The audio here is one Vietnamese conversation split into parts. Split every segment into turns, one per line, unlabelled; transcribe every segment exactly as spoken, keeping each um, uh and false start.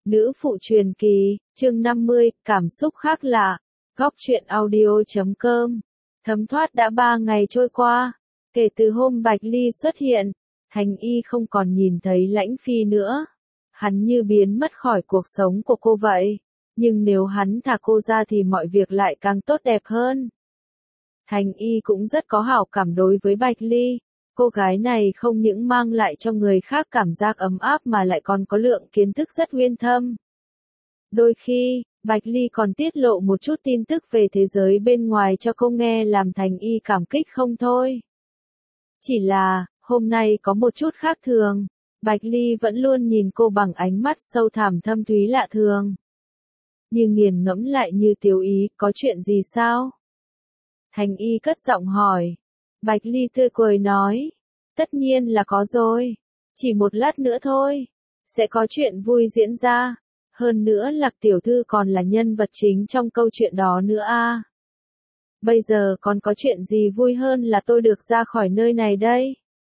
Nữ phụ truyền kỳ, chương năm mươi, cảm xúc khác lạ. Góc truyện audio chấm com. Thấm thoát đã ba ngày trôi qua. Kể từ hôm Bạch Ly xuất hiện, Thành Y không còn nhìn thấy Lãnh Phi nữa. Hắn như biến mất khỏi cuộc sống của cô vậy. Nhưng nếu hắn thả cô ra thì mọi việc lại càng tốt đẹp hơn. Thành Y cũng rất có hảo cảm đối với Bạch Ly. Cô gái này không những mang lại cho người khác cảm giác ấm áp mà lại còn có lượng kiến thức rất uyên thâm. Đôi khi, Bạch Ly còn tiết lộ một chút tin tức về thế giới bên ngoài cho cô nghe làm Thành Y cảm kích không thôi. Chỉ là, hôm nay có một chút khác thường. Bạch Ly vẫn luôn nhìn cô bằng ánh mắt sâu thẳm thâm thúy lạ thường. Nhưng nghiền ngẫm lại như tiểu ý, có chuyện gì sao? Thành Y cất giọng hỏi. Bạch Ly tươi cười nói. Tất nhiên là có rồi. Chỉ một lát nữa thôi. Sẽ có chuyện vui diễn ra. Hơn nữa Lạc tiểu thư còn là nhân vật chính trong câu chuyện đó nữa a. Bây giờ còn có chuyện gì vui hơn là tôi được ra khỏi nơi này đây?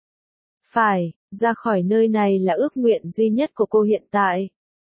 Phải, ra khỏi nơi này là ước nguyện duy nhất của cô hiện tại.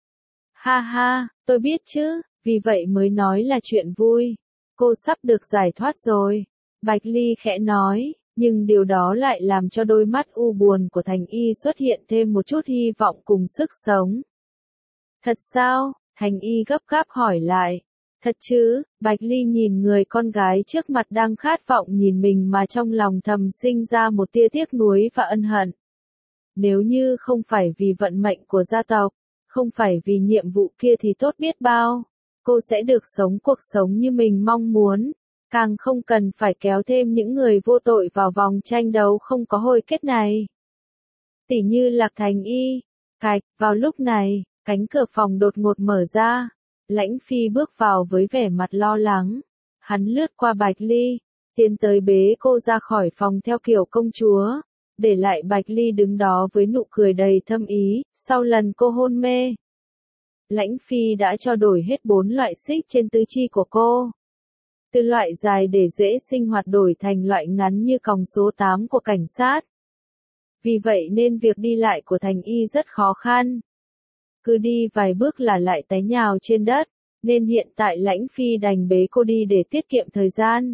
Ha ha, tôi biết chứ, vì vậy mới nói là chuyện vui. Cô sắp được giải thoát rồi. Bạch Ly khẽ nói, nhưng điều đó lại làm cho đôi mắt u buồn của Thành Y xuất hiện thêm một chút hy vọng cùng sức sống. Thật sao? Thành Y gấp gáp hỏi lại. Thật chứ? Bạch Ly nhìn người con gái trước mặt đang khát vọng nhìn mình mà trong lòng thầm sinh ra một tia tiếc nuối và ân hận. Nếu như không phải vì vận mệnh của gia tộc, không phải vì nhiệm vụ kia thì tốt biết bao. Cô sẽ được sống cuộc sống như mình mong muốn. Càng không cần phải kéo thêm những người vô tội vào vòng tranh đấu không có hồi kết này. Tỉ như Lạc Thành Y. Cạch, vào lúc này, cánh cửa phòng đột ngột mở ra. Lãnh Phi bước vào với vẻ mặt lo lắng. Hắn lướt qua Bạch Ly, tiến tới bế cô ra khỏi phòng theo kiểu công chúa. Để lại Bạch Ly đứng đó với nụ cười đầy thâm ý, sau lần cô hôn mê. Lãnh Phi đã cho đổi hết bốn loại xích trên tứ chi của cô. Từ loại dài để dễ sinh hoạt đổi thành loại ngắn như còng số tám của cảnh sát. Vì vậy nên việc đi lại của Thành Y rất khó khăn. Cứ đi vài bước là lại té nhào trên đất, nên hiện tại Lãnh Phi đành bế cô đi để tiết kiệm thời gian.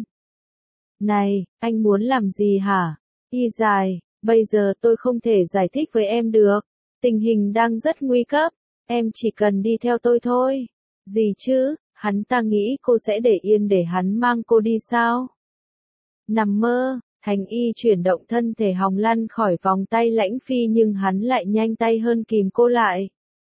Này, anh muốn làm gì hả? Y dài, bây giờ tôi không thể giải thích với em được. Tình hình đang rất nguy cấp, em chỉ cần đi theo tôi thôi. Gì chứ? Hắn ta nghĩ cô sẽ để yên để hắn mang cô đi sao? Nằm mơ, Thành Y chuyển động thân thể hòng lăn khỏi vòng tay Lãnh Phi nhưng hắn lại nhanh tay hơn kìm cô lại.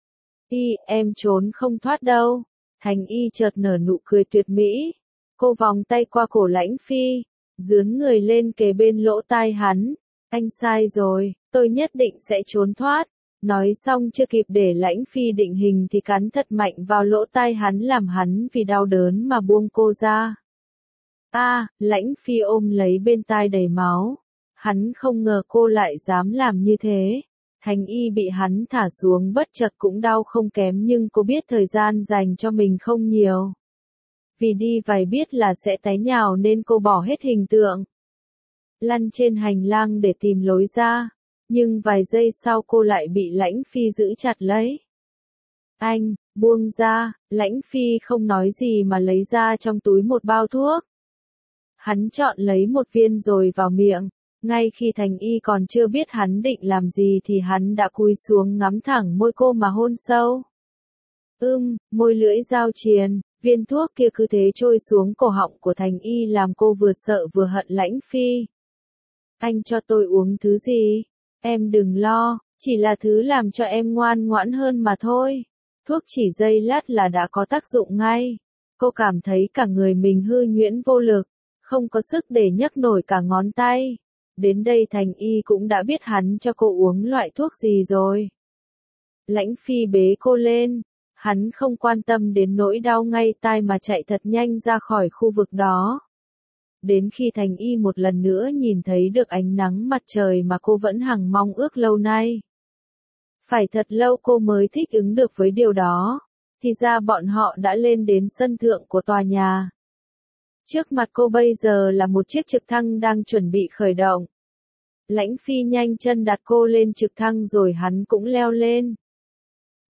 Y, em trốn không thoát đâu. Thành Y chợt nở nụ cười tuyệt mỹ. Cô vòng tay qua cổ Lãnh Phi, dướn người lên kề bên lỗ tai hắn. Anh sai rồi, tôi nhất định sẽ trốn thoát. Nói xong chưa kịp để Lãnh Phi định hình thì cắn thật mạnh vào lỗ tai hắn làm hắn vì đau đớn mà buông cô ra. A, à, Lãnh Phi ôm lấy bên tai đầy máu. Hắn không ngờ cô lại dám làm như thế. Thành Y bị hắn thả xuống bất chợt cũng đau không kém nhưng cô biết thời gian dành cho mình không nhiều. Vì đi vài biết là sẽ té nhào nên cô bỏ hết hình tượng. Lăn trên hành lang để tìm lối ra. Nhưng vài giây sau cô lại bị Lãnh Phi giữ chặt lấy. Anh, buông ra, Lãnh Phi không nói gì mà lấy ra trong túi một bao thuốc. Hắn chọn lấy một viên rồi vào miệng. Ngay khi Thành Y còn chưa biết hắn định làm gì thì hắn đã cúi xuống ngắm thẳng môi cô mà hôn sâu. Ưm, môi lưỡi giao triền, viên thuốc kia cứ thế trôi xuống cổ họng của Thành Y làm cô vừa sợ vừa hận Lãnh Phi. Anh cho tôi uống thứ gì? Em đừng lo, chỉ là thứ làm cho em ngoan ngoãn hơn mà thôi. Thuốc chỉ giây lát là đã có tác dụng ngay. Cô cảm thấy cả người mình hư nhuyễn vô lực, không có sức để nhấc nổi cả ngón tay. Đến đây Thành Y cũng đã biết hắn cho cô uống loại thuốc gì rồi. Lãnh Phi bế cô lên, hắn không quan tâm đến nỗi đau ngay tai mà chạy thật nhanh ra khỏi khu vực đó. Đến khi Thành Y một lần nữa nhìn thấy được ánh nắng mặt trời mà cô vẫn hằng mong ước lâu nay. Phải thật lâu cô mới thích ứng được với điều đó, thì ra bọn họ đã lên đến sân thượng của tòa nhà. Trước mặt cô bây giờ là một chiếc trực thăng đang chuẩn bị khởi động. Lãnh Phi nhanh chân đặt cô lên trực thăng rồi hắn cũng leo lên.